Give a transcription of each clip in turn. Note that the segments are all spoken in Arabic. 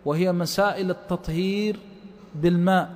وهي مسائل التطهير بالماء.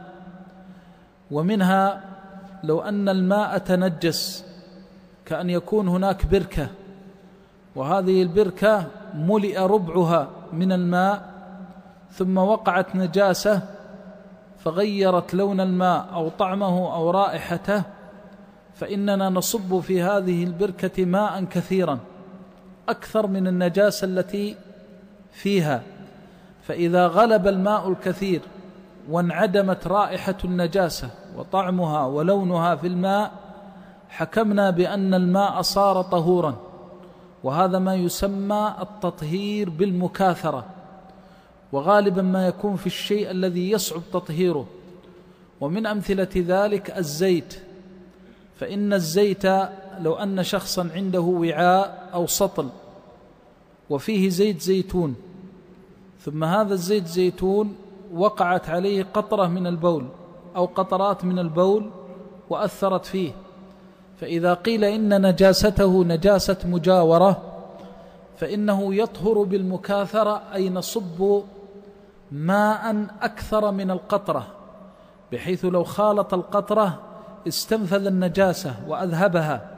ومنها لو أن الماء تنجس، كأن يكون هناك بركة وهذه البركة ملئ ربعها من الماء ثم وقعت نجاسة فغيرت لون الماء أو طعمه أو رائحته، فإننا نصب في هذه البركة ماء كثيرا أكثر من النجاسة التي فيها، فإذا غلب الماء الكثير وانعدمت رائحة النجاسة وطعمها ولونها في الماء حكمنا بأن الماء صار طهورا، وهذا ما يسمى التطهير بالمكاثرة، وغالبا ما يكون في الشيء الذي يصعب تطهيره. ومن أمثلة ذلك الزيت، فإن الزيت لو أن شخصا عنده وعاء أو سطل وفيه زيت زيتون، ثم هذا الزيت زيتون وقعت عليه قطرة من البول أو قطرات من البول وأثرت فيه، فإذا قيل إن نجاسته نجاسة مجاورة فإنه يطهر بالمكاثرة، أي نصب ماء أكثر من القطرة بحيث لو خالط القطرة استنفذ النجاسة وأذهبها.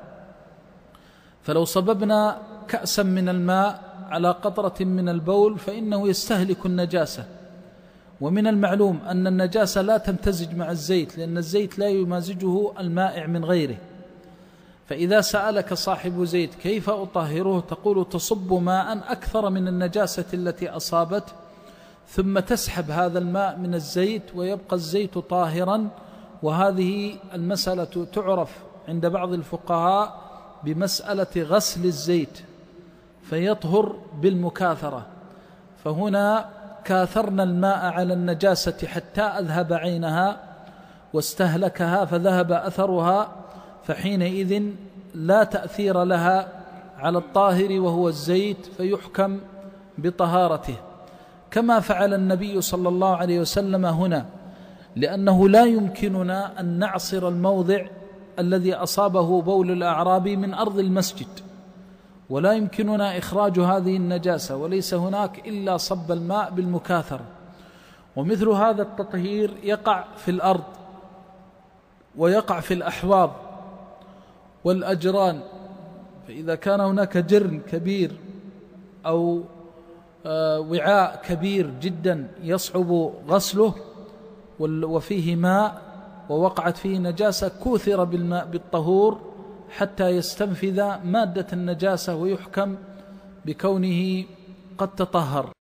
فلو صببنا كأسا من الماء على قطرة من البول فإنه يستهلك النجاسة. ومن المعلوم أن النجاسة لا تمتزج مع الزيت، لأن الزيت لا يمازجه المائع من غيره. فإذا سألك صاحب زيت كيف أطهره، تقول تصب ماء أكثر من النجاسة التي أصابت ثم تسحب هذا الماء من الزيت ويبقى الزيت طاهرا. وهذه المسألة تعرف عند بعض الفقهاء بمسألة غسل الزيت فيطهر بالمكاثرة، فهنا كاثرنا الماء على النجاسة حتى أذهب عينها واستهلكها فذهب أثرها، فحينئذ لا تأثير لها على الطاهر وهو الزيت فيحكم بطهارته، كما فعل النبي صلى الله عليه وسلم هنا، لأنه لا يمكننا أن نعصر الموضع الذي أصابه بول الأعرابي من أرض المسجد، ولا يمكننا إخراج هذه النجاسة، وليس هناك إلا صب الماء بالمكاثرة. ومثل هذا التطهير يقع في الأرض ويقع في الأحواض والأجران، فإذا كان هناك جرن كبير أو وعاء كبير جدا يصعب غسله وفيه ماء ووقعت فيه نجاسة كوثر بالماء بالطهور حتى يستنفذ مادة النجاسة ويحكم بكونه قد تطهر.